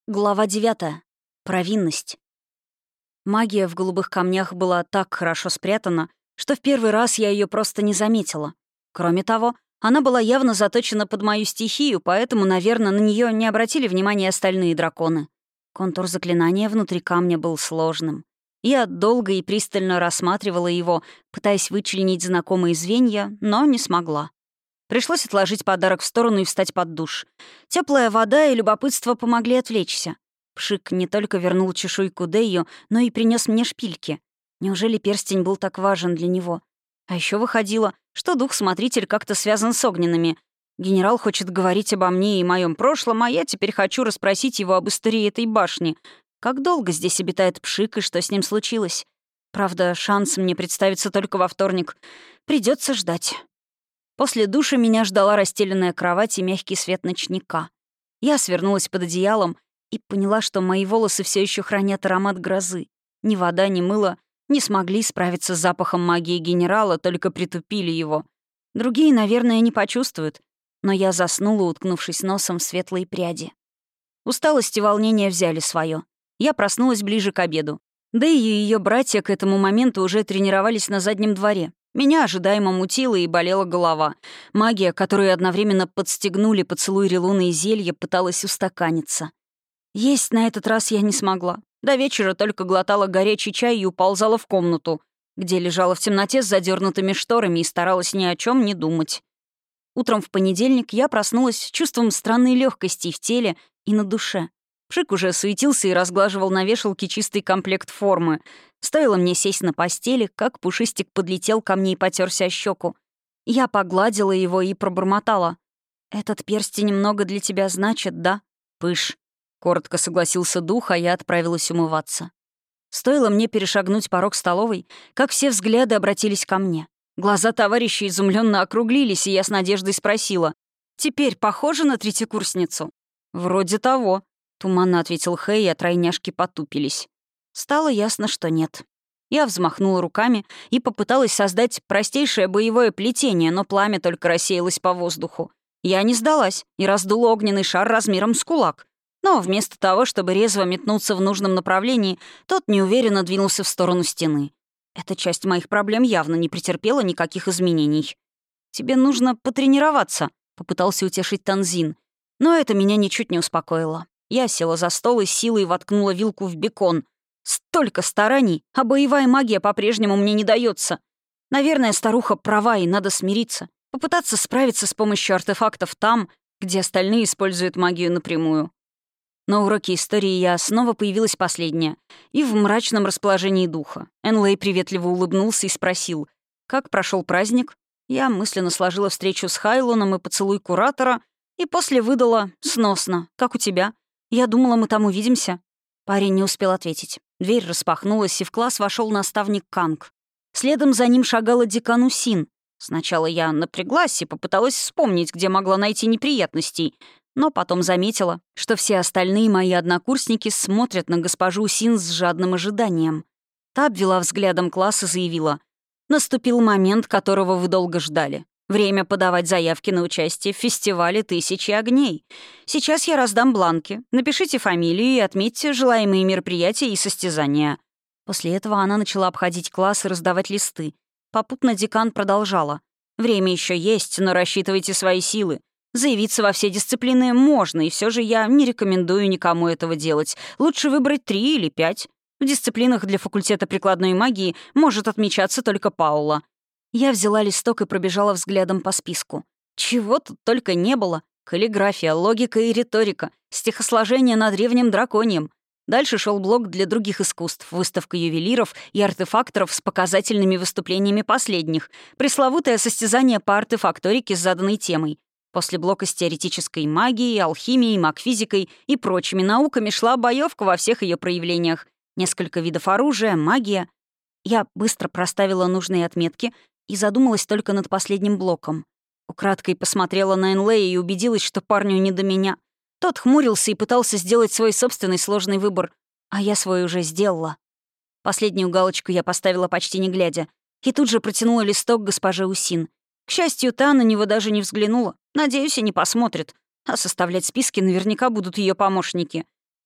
Глава 9. Провинность. Магия в голубых камнях была так хорошо спрятана, что в первый раз я ее просто не заметила. Кроме того, она была явно заточена под мою стихию, поэтому, наверное, на нее не обратили внимания остальные драконы. Контур заклинания внутри камня был сложным. Я долго и пристально рассматривала его, пытаясь вычленить знакомые звенья, но не смогла. Пришлось отложить подарок в сторону и встать под душ. Теплая вода и любопытство помогли отвлечься. Пшик не только вернул чешуйку Дэйю, но и принес мне шпильки. Неужели перстень был так важен для него? А еще выходило, что дух-смотритель как-то связан с огненными. Генерал хочет говорить обо мне и моем прошлом, а я теперь хочу расспросить его об истории этой башни. Как долго здесь обитает Пшик и что с ним случилось? Правда, шанс мне представится только во вторник. Придется ждать. После душа меня ждала расстеленная кровать и мягкий свет ночника. Я свернулась под одеялом и поняла, что мои волосы все еще хранят аромат грозы. Ни вода, ни мыло не смогли справиться с запахом магии генерала, только притупили его. Другие, наверное, не почувствуют, но я заснула, уткнувшись носом в светлые пряди. Усталость и волнение взяли свое. Я проснулась ближе к обеду. Да и ее братья к этому моменту уже тренировались на заднем дворе. Меня ожидаемо мутило и болела голова. Магия, которую одновременно подстегнули поцелуй Релуны и зелье, пыталась устаканиться. Есть на этот раз я не смогла. До вечера только глотала горячий чай и уползала в комнату, где лежала в темноте с задернутыми шторами и старалась ни о чем не думать. Утром в понедельник я проснулась с чувством странной легкости в теле и на душе. Пшик уже суетился и разглаживал на вешалке чистый комплект формы. Стоило мне сесть на постели, как пушистик подлетел ко мне и потерся о щеку. Я погладила его и пробормотала. «Этот перстень немного для тебя значит, да?» «Пыш», — коротко согласился дух, а я отправилась умываться. Стоило мне перешагнуть порог столовой, как все взгляды обратились ко мне. Глаза товарища изумленно округлились, и я с надеждой спросила. «Теперь похоже на третьекурсницу?» «Вроде того», — туманно ответил Хэй, а тройняшки потупились. Стало ясно, что нет. Я взмахнула руками и попыталась создать простейшее боевое плетение, но пламя только рассеялось по воздуху. Я не сдалась и раздула огненный шар размером с кулак. Но вместо того, чтобы резво метнуться в нужном направлении, тот неуверенно двинулся в сторону стены. Эта часть моих проблем явно не претерпела никаких изменений. «Тебе нужно потренироваться», — попытался утешить Танзин. Но это меня ничуть не успокоило. Я села за стол и силой воткнула вилку в бекон. Столько стараний, а боевая магия по-прежнему мне не дается. Наверное, старуха права, и надо смириться. Попытаться справиться с помощью артефактов там, где остальные используют магию напрямую. На уроке истории я снова появилась последняя, и в мрачном расположении духа. Энлэй приветливо улыбнулся и спросил, как прошел праздник. Я мысленно сложила встречу с Хайлоном и поцелуй куратора, и после выдала «сносно. Как у тебя? Я думала, мы там увидимся». Парень не успел ответить. Дверь распахнулась, и в класс вошел наставник Канг. Следом за ним шагала декан Усин. Сначала я напряглась и попыталась вспомнить, где могла найти неприятностей, но потом заметила, что все остальные мои однокурсники смотрят на госпожу Усин с жадным ожиданием. Та обвела взглядом класс и заявила, «Наступил момент, которого вы долго ждали. Время подавать заявки на участие в фестивале «Тысячи огней». Сейчас я раздам бланки. Напишите фамилию и отметьте желаемые мероприятия и состязания». После этого она начала обходить класс и раздавать листы. Попутно декан продолжала. «Время еще есть, но рассчитывайте свои силы. Заявиться во все дисциплины можно, и все же я не рекомендую никому этого делать. Лучше выбрать 3 или 5. В дисциплинах для факультета прикладной магии может отмечаться только Паула». Я взяла листок и пробежала взглядом по списку. Чего тут только не было. Каллиграфия, логика и риторика, стихосложение на древнем драконьем. Дальше шел блок для других искусств, выставка ювелиров и артефакторов с показательными выступлениями последних, пресловутое состязание по артефакторике с заданной темой. После блока с теоретической магией, алхимией, магфизикой и прочими науками шла боевка во всех ее проявлениях. Несколько видов оружия, магия. Я быстро проставила нужные отметки и задумалась только над последним блоком. Украдкой посмотрела на Энлэя и убедилась, что парню не до меня. Тот хмурился и пытался сделать свой собственный сложный выбор, а я свой уже сделала. Последнюю галочку я поставила почти не глядя, и тут же протянула листок госпоже Усин. К счастью, та на него даже не взглянула. Надеюсь, и не посмотрит. А составлять списки наверняка будут ее помощники.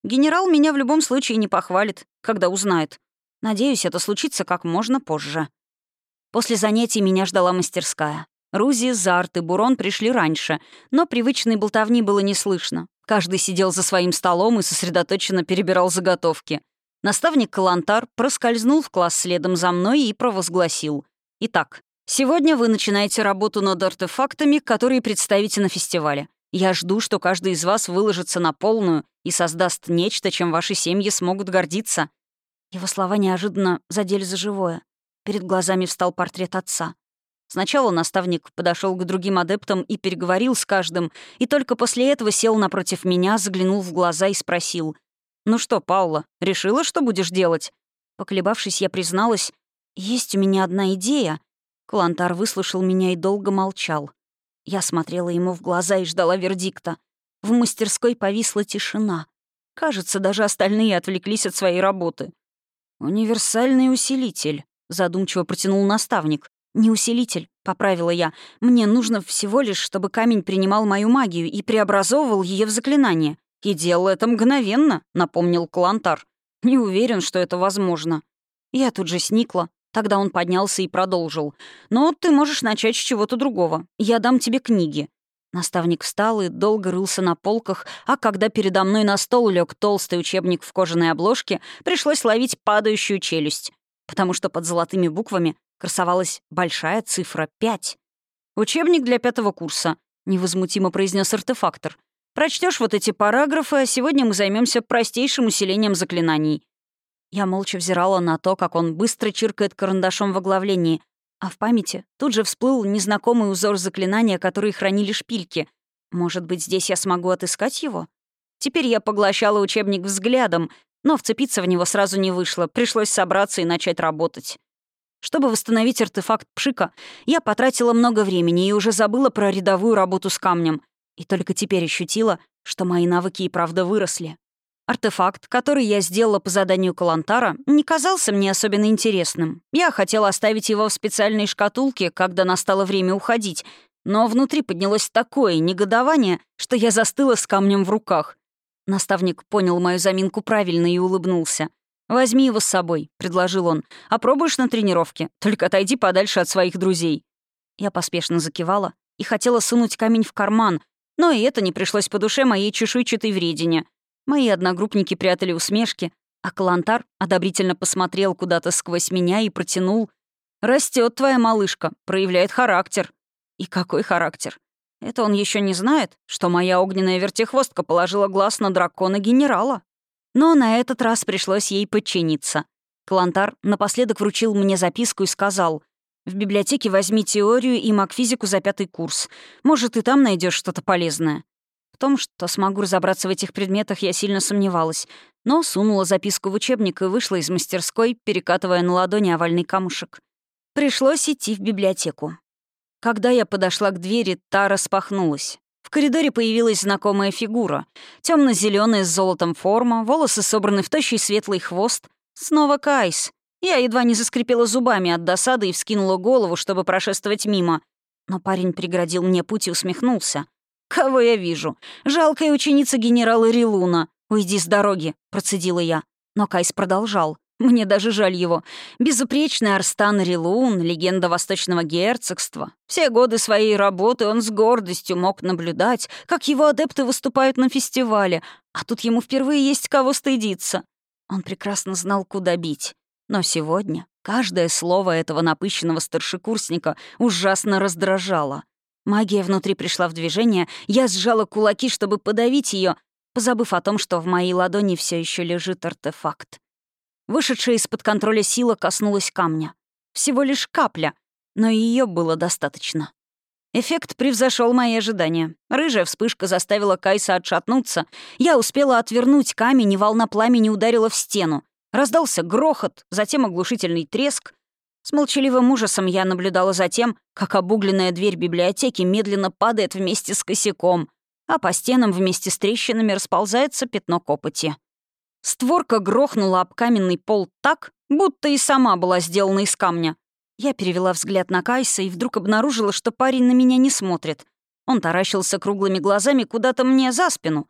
Генерал меня в любом случае не похвалит, когда узнает. Надеюсь, это случится как можно позже. После занятий меня ждала мастерская. Рузи, Зарт и Бурон пришли раньше, но привычной болтовни было не слышно. Каждый сидел за своим столом и сосредоточенно перебирал заготовки. Наставник Калантар проскользнул в класс следом за мной и провозгласил. «Итак, сегодня вы начинаете работу над артефактами, которые представите на фестивале. Я жду, что каждый из вас выложится на полную и создаст нечто, чем ваши семьи смогут гордиться». Его слова неожиданно задели за живое. Перед глазами встал портрет отца. Сначала наставник подошел к другим адептам и переговорил с каждым, и только после этого сел напротив меня, заглянул в глаза и спросил. «Ну что, Паула, решила, что будешь делать?» Поколебавшись, я призналась, «Есть у меня одна идея». Калантар выслушал меня и долго молчал. Я смотрела ему в глаза и ждала вердикта. В мастерской повисла тишина. Кажется, даже остальные отвлеклись от своей работы. «Универсальный усилитель», — задумчиво протянул наставник. «Не усилитель», — поправила я. «Мне нужно всего лишь, чтобы камень принимал мою магию и преобразовывал ее в заклинание. И делал это мгновенно», — напомнил Калантар. «Не уверен, что это возможно». Я тут же сникла. Тогда он поднялся и продолжил. «Но ты можешь начать с чего-то другого. Я дам тебе книги». Наставник встал и долго рылся на полках, а когда передо мной на стол лег толстый учебник в кожаной обложке, пришлось ловить падающую челюсть, потому что под золотыми буквами красовалась большая цифра 5. «Учебник для 5-го курса», — невозмутимо произнес артефактор. «Прочтешь вот эти параграфы, а сегодня мы займемся простейшим усилением заклинаний». Я молча взирала на то, как он быстро чиркает карандашом в оглавлении, а в памяти тут же всплыл незнакомый узор заклинания, которые хранили шпильки. Может быть, здесь я смогу отыскать его? Теперь я поглощала учебник взглядом, но вцепиться в него сразу не вышло, пришлось собраться и начать работать. Чтобы восстановить артефакт Пшика, я потратила много времени и уже забыла про рядовую работу с камнем. И только теперь ощутила, что мои навыки и правда выросли. Артефакт, который я сделала по заданию Калантара, не казался мне особенно интересным. Я хотела оставить его в специальной шкатулке, когда настало время уходить, но внутри поднялось такое негодование, что я застыла с камнем в руках. Наставник понял мою заминку правильно и улыбнулся. «Возьми его с собой», — предложил он. «Опробуешь на тренировке, только отойди подальше от своих друзей». Я поспешно закивала и хотела сунуть камень в карман, но и это не пришлось по душе моей чешуйчатой вредине. Мои одногруппники прятали усмешки, а Калантар одобрительно посмотрел куда-то сквозь меня и протянул. «Растет твоя малышка, проявляет характер». И какой характер? Это он еще не знает, что моя огненная вертихвостка положила глаз на дракона-генерала. Но на этот раз пришлось ей подчиниться. Калантар напоследок вручил мне записку и сказал: «В библиотеке возьми теорию и магфизику за 5-й курс. Может, и там найдешь что-то полезное». В том, что смогу разобраться в этих предметах, я сильно сомневалась, но сунула записку в учебник и вышла из мастерской, перекатывая на ладони овальный камушек. Пришлось идти в библиотеку. Когда я подошла к двери, та распахнулась. В коридоре появилась знакомая фигура. Темно-зеленая с золотом форма, волосы собраны в тощий светлый хвост. Снова Кайс. Я едва не заскрипела зубами от досады и вскинула голову, чтобы прошествовать мимо. Но парень преградил мне путь и усмехнулся. «Кого я вижу? Жалкая ученица генерала Рилуна. Уйди с дороги», — процедила я. Но Кайс продолжал. Мне даже жаль его. Безупречный Арстан Рилун, легенда Восточного герцогства. Все годы своей работы он с гордостью мог наблюдать, как его адепты выступают на фестивале, а тут ему впервые есть кого стыдиться. Он прекрасно знал, куда бить. Но сегодня каждое слово этого напыщенного старшекурсника ужасно раздражало. Магия внутри пришла в движение, я сжала кулаки, чтобы подавить ее, позабыв о том, что в моей ладони все еще лежит артефакт. Вышедшая из-под контроля сила коснулась камня. Всего лишь капля, но ее было достаточно. Эффект превзошел мои ожидания. Рыжая вспышка заставила Кайса отшатнуться. Я успела отвернуть камень, и волна пламени ударила в стену. Раздался грохот, затем оглушительный треск. С молчаливым ужасом я наблюдала за тем, как обугленная дверь библиотеки медленно падает вместе с косяком, а по стенам вместе с трещинами расползается пятно копоти. Створка грохнула об каменный пол так, будто и сама была сделана из камня. Я перевела взгляд на Кайса и вдруг обнаружила, что парень на меня не смотрит. Он таращился круглыми глазами куда-то мне за спину.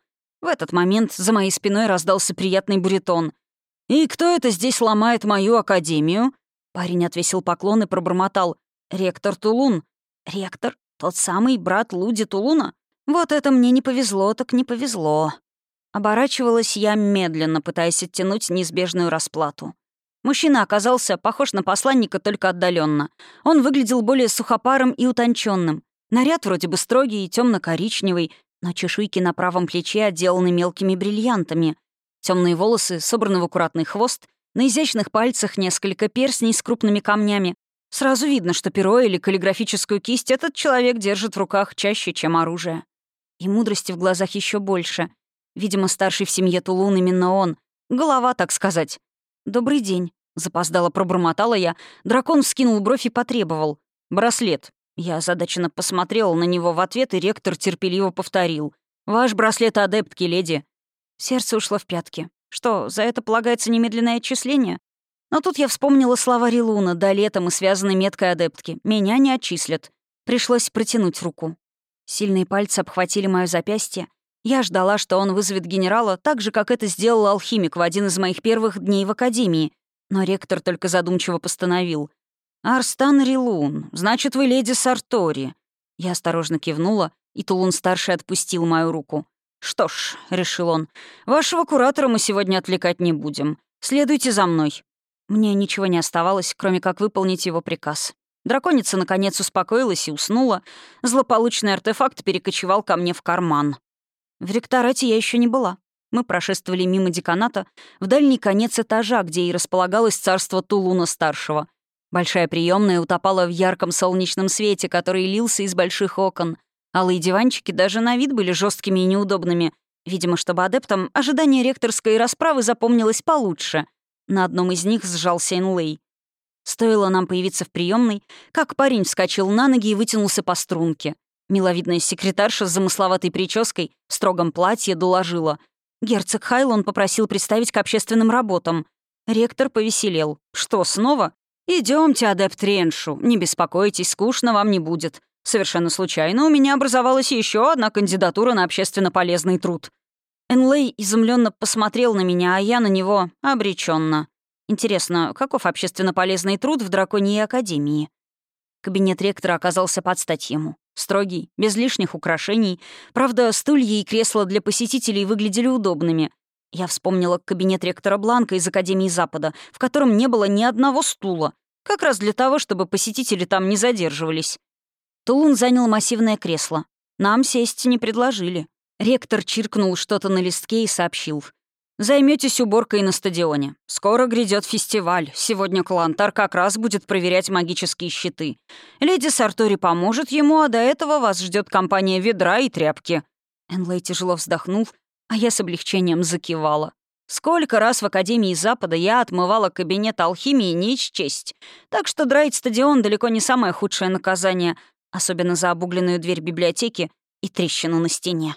В этот момент за моей спиной раздался приятный баритон. «И кто это здесь ломает мою академию?» Парень отвесил поклон и пробормотал. «Ректор Тулун». «Ректор? Тот самый брат Луди Тулуна? Вот это мне не повезло, так не повезло». Оборачивалась я медленно, пытаясь оттянуть неизбежную расплату. Мужчина оказался похож на посланника только отдаленно. Он выглядел более сухопарым и утонченным. Наряд вроде бы строгий и темно-коричневый, но чешуйки на правом плече отделаны мелкими бриллиантами. Темные волосы собраны в аккуратный хвост, на изящных пальцах несколько перстней с крупными камнями. Сразу видно, что перо или каллиграфическую кисть этот человек держит в руках чаще, чем оружие. И мудрости в глазах еще больше. Видимо, старший в семье Тулун именно он. Голова, так сказать. «Добрый день», — запоздало пробормотала я. Дракон вскинул бровь и потребовал. «Браслет». Я озадаченно посмотрела на него в ответ, и ректор терпеливо повторил. «Ваш браслет адептки, леди». Сердце ушло в пятки. Что, за это полагается немедленное отчисление? Но тут я вспомнила слова Рилуна. До лета мы связаны меткой адептки. Меня не отчислят. Пришлось протянуть руку. Сильные пальцы обхватили моё запястье. Я ждала, что он вызовет генерала, так же, как это сделал алхимик в один из моих первых дней в академии. Но ректор только задумчиво постановил. «Арстан Рилун, значит, вы леди Сартори». Я осторожно кивнула, и Тулун-старший отпустил мою руку. «Что ж», — решил он, — «вашего куратора мы сегодня отвлекать не будем. Следуйте за мной». Мне ничего не оставалось, кроме как выполнить его приказ. Драконица, наконец, успокоилась и уснула. Злополучный артефакт перекочевал ко мне в карман. В ректорате я еще не была. Мы прошествовали мимо деканата в дальний конец этажа, где и располагалось царство Тулуна-старшего. Большая приемная утопала в ярком солнечном свете, который лился из больших окон. Алые диванчики даже на вид были жесткими и неудобными. Видимо, чтобы адептам ожидание ректорской расправы запомнилось получше. На одном из них сжался Энлей. Стоило нам появиться в приемной, как парень вскочил на ноги и вытянулся по струнке. Миловидная секретарша с замысловатой прической в строгом платье доложила. Герцог Хайлон попросил представить к общественным работам. Ректор повеселел. «Что, снова? Идемте, адепт Реншу. Не беспокойтесь, скучно вам не будет. Совершенно случайно у меня образовалась еще одна кандидатура на общественно полезный труд». Энлей изумленно посмотрел на меня, а я на него обреченно. Интересно, каков общественно полезный труд в Драконьей академии? Кабинет ректора оказался под стать ему. Строгий, без лишних украшений. Правда, стулья и кресла для посетителей выглядели удобными. Я вспомнила кабинет ректора Бланка из Академии Запада, в котором не было ни одного стула. Как раз для того, чтобы посетители там не задерживались. Тулун занял массивное кресло. Нам сесть не предложили. Ректор чиркнул что-то на листке и сообщил. «Займётесь уборкой на стадионе. Скоро грядет фестиваль. Сегодня Калантар как раз будет проверять магические щиты. Леди Сартори поможет ему, а до этого вас ждет компания ведра и тряпки». Энлей тяжело вздохнул, а я с облегчением закивала. Сколько раз в Академии Запада я отмывала кабинет алхимии не счесть. Так что драить стадион далеко не самое худшее наказание, особенно за обугленную дверь библиотеки и трещину на стене.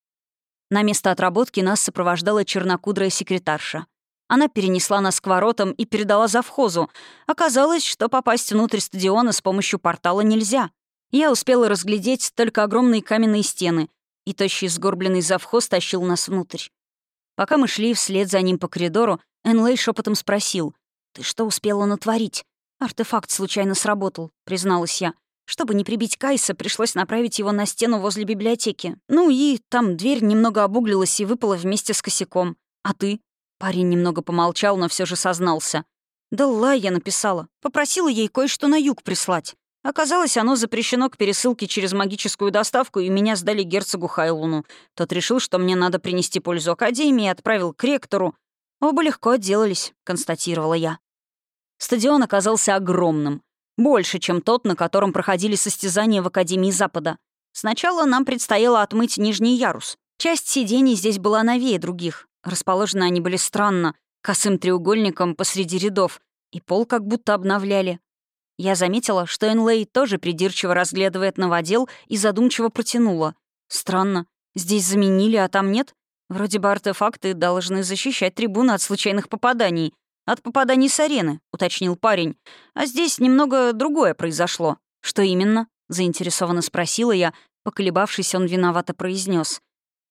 На место отработки нас сопровождала чернокудрая секретарша. Она перенесла нас к воротам и передала завхозу. Оказалось, что попасть внутрь стадиона с помощью портала нельзя. Я успела разглядеть только огромные каменные стены, и тощий сгорбленный завхоз тащил нас внутрь. Пока мы шли вслед за ним по коридору, Энлей шепотом спросил: «Ты что успела натворить?» «Артефакт случайно сработал», — призналась я. Чтобы не прибить Кайса, пришлось направить его на стену возле библиотеки. Ну и там дверь немного обуглилась и выпала вместе с косяком. «А ты?» Парень немного помолчал, но все же сознался. «Да ла, я написала. Попросила ей кое-что на юг прислать. Оказалось, оно запрещено к пересылке через магическую доставку, и меня сдали герцогу Хайлуну. Тот решил, что мне надо принести пользу Академии, и отправил к ректору. Оба легко отделались», — констатировала я. Стадион оказался огромным. Больше, чем тот, на котором проходили состязания в Академии Запада. Сначала нам предстояло отмыть нижний ярус. Часть сидений здесь была новее других. Расположены они были странно, косым треугольником посреди рядов, и пол как будто обновляли. Я заметила, что Энлей тоже придирчиво разглядывает новодел и задумчиво протянула. Странно, здесь заменили, а там нет? Вроде бы артефакты должны защищать трибуны от случайных попаданий. «От попаданий с арены», — уточнил парень. «А здесь немного другое произошло». «Что именно?» — заинтересованно спросила я. Поколебавшись, он виновато произнес: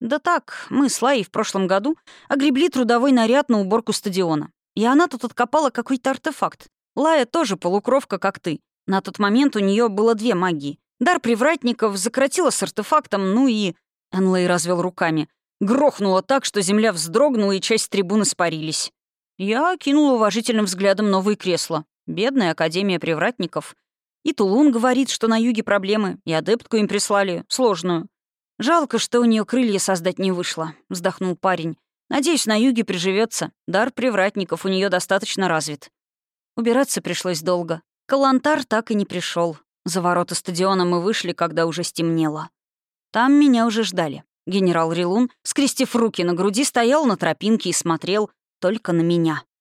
«Да так, мы с Лаей в прошлом году огребли трудовой наряд на уборку стадиона. И она тут откопала какой-то артефакт. Лая тоже полукровка, как ты. На тот момент у нее было 2 магии. Дар привратников закоротила с артефактом, ну и...» Энлей развел руками. «Грохнуло так, что земля вздрогнула, и часть трибун испарились». Я кинула уважительным взглядом новые кресла. Бедная Академия привратников. И Тулун говорит, что на юге проблемы, и адептку им прислали, сложную. «Жалко, что у нее крылья создать не вышло», — вздохнул парень. «Надеюсь, на юге приживется. Дар привратников у нее достаточно развит». Убираться пришлось долго. Калантар так и не пришел. За ворота стадиона мы вышли, когда уже стемнело. Там меня уже ждали. Генерал Рилун, скрестив руки на груди, стоял на тропинке и смотрел только на меня.